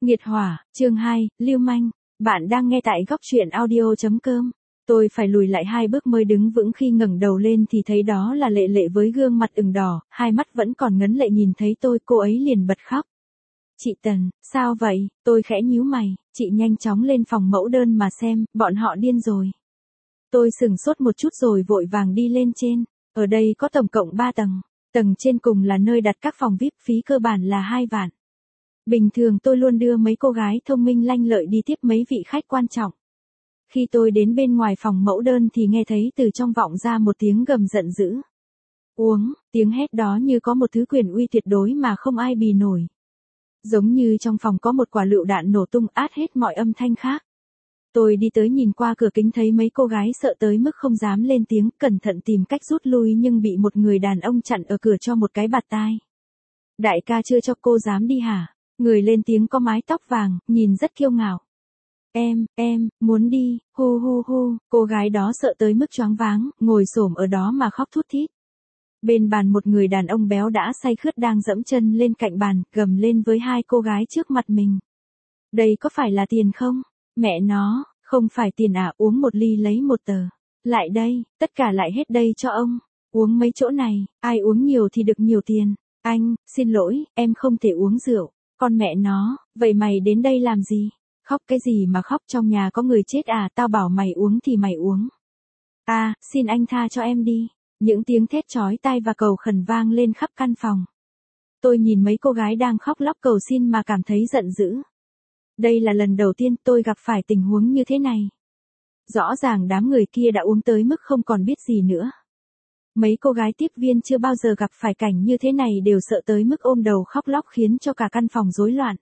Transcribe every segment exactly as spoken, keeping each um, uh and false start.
Nghiệt hỏa, chương hai, lưu manh. Bạn đang nghe tại góc truyện audio chấm com. Tôi phải lùi lại hai bước mới đứng vững, khi ngẩng đầu lên thì thấy đó là Lệ Lệ với gương mặt ửng đỏ, hai mắt vẫn còn ngấn lệ nhìn thấy tôi, cô ấy liền bật khóc. Chị Tần, sao vậy? Tôi khẽ nhíu mày, chị nhanh chóng lên phòng mẫu đơn mà xem, bọn họ điên rồi. Tôi sửng sốt một chút rồi vội vàng đi lên trên. Ở đây có tổng cộng ba tầng. Tầng trên cùng là nơi đặt các phòng vi ai pi, phí cơ bản là hai vạn. Bình thường tôi luôn đưa mấy cô gái thông minh lanh lợi đi tiếp mấy vị khách quan trọng. Khi tôi đến bên ngoài phòng mẫu đơn thì nghe thấy từ trong vọng ra một tiếng gầm giận dữ. Uống, tiếng hét đó như có một thứ quyền uy tuyệt đối mà không ai bì nổi. Giống như trong phòng có một quả lựu đạn nổ tung át hết mọi âm thanh khác. Tôi đi tới nhìn qua cửa kính thấy mấy cô gái sợ tới mức không dám lên tiếng, cẩn thận tìm cách rút lui nhưng bị một người đàn ông chặn ở cửa cho một cái bạt tai. Đại ca chưa cho cô dám đi hả? Người lên tiếng có mái tóc vàng, nhìn rất kiêu ngạo. Em, em, muốn đi, hu hu hu, cô gái đó sợ tới mức choáng váng, ngồi xổm ở đó mà khóc thút thít. Bên bàn một người đàn ông béo đã say khướt đang dẫm chân lên cạnh bàn, gầm lên với hai cô gái trước mặt mình. Đây có phải là tiền không? Mẹ nó, không phải tiền à, uống một ly lấy một tờ. Lại đây, tất cả lại hết đây cho ông. Uống mấy chỗ này, ai uống nhiều thì được nhiều tiền. Anh, xin lỗi, em không thể uống rượu. Con mẹ nó, vậy mày đến đây làm gì? Khóc cái gì mà khóc, trong nhà có người chết à, tao bảo mày uống thì mày uống. À, xin anh tha cho em đi. Những tiếng thét chói tai và cầu khẩn vang lên khắp căn phòng. Tôi nhìn mấy cô gái đang khóc lóc cầu xin mà cảm thấy giận dữ. Đây là lần đầu tiên tôi gặp phải tình huống như thế này. Rõ ràng đám người kia đã uống tới mức không còn biết gì nữa. Mấy cô gái tiếp viên chưa bao giờ gặp phải cảnh như thế này đều sợ tới mức ôm đầu khóc lóc khiến cho cả căn phòng rối loạn.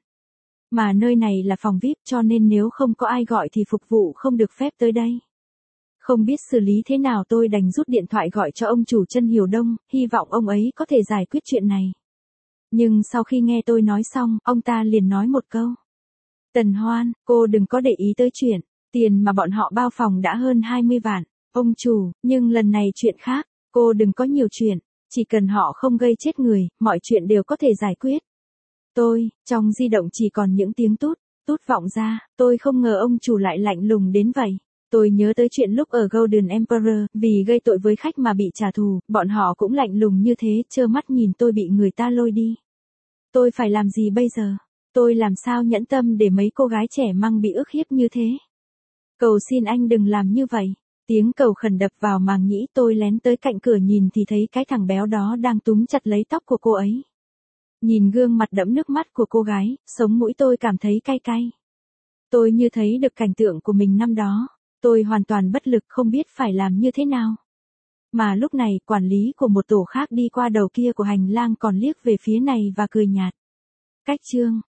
Mà nơi này là phòng vi ai pi cho nên nếu không có ai gọi thì phục vụ không được phép tới đây. Không biết xử lý thế nào tôi đành rút điện thoại gọi cho ông chủ Trân Hiểu Đông, hy vọng ông ấy có thể giải quyết chuyện này. Nhưng sau khi nghe tôi nói xong, ông ta liền nói một câu. Tần Hoan, cô đừng có để ý tới chuyện, tiền mà bọn họ bao phòng đã hơn hai mươi vạn. Ông chủ, nhưng lần này chuyện khác, cô đừng có nhiều chuyện, chỉ cần họ không gây chết người, mọi chuyện đều có thể giải quyết. Tôi, trong di động chỉ còn những tiếng tút, tút vọng ra, tôi không ngờ ông chủ lại lạnh lùng đến vậy. Tôi nhớ tới chuyện lúc ở Golden Emperor, vì gây tội với khách mà bị trả thù, bọn họ cũng lạnh lùng như thế, trơ mắt nhìn tôi bị người ta lôi đi. Tôi phải làm gì bây giờ? Tôi làm sao nhẫn tâm để mấy cô gái trẻ măng bị ức hiếp như thế? Cầu xin anh đừng làm như vậy. Tiếng cầu khẩn đập vào màng nhĩ, tôi lén tới cạnh cửa nhìn thì thấy cái thằng béo đó đang túm chặt lấy tóc của cô ấy. Nhìn gương mặt đẫm nước mắt của cô gái, sống mũi tôi cảm thấy cay cay. Tôi như thấy được cảnh tượng của mình năm đó. Tôi hoàn toàn bất lực không biết phải làm như thế nào. Mà lúc này, quản lý của một tổ khác đi qua đầu kia của hành lang còn liếc về phía này và cười nhạt. Cách chương.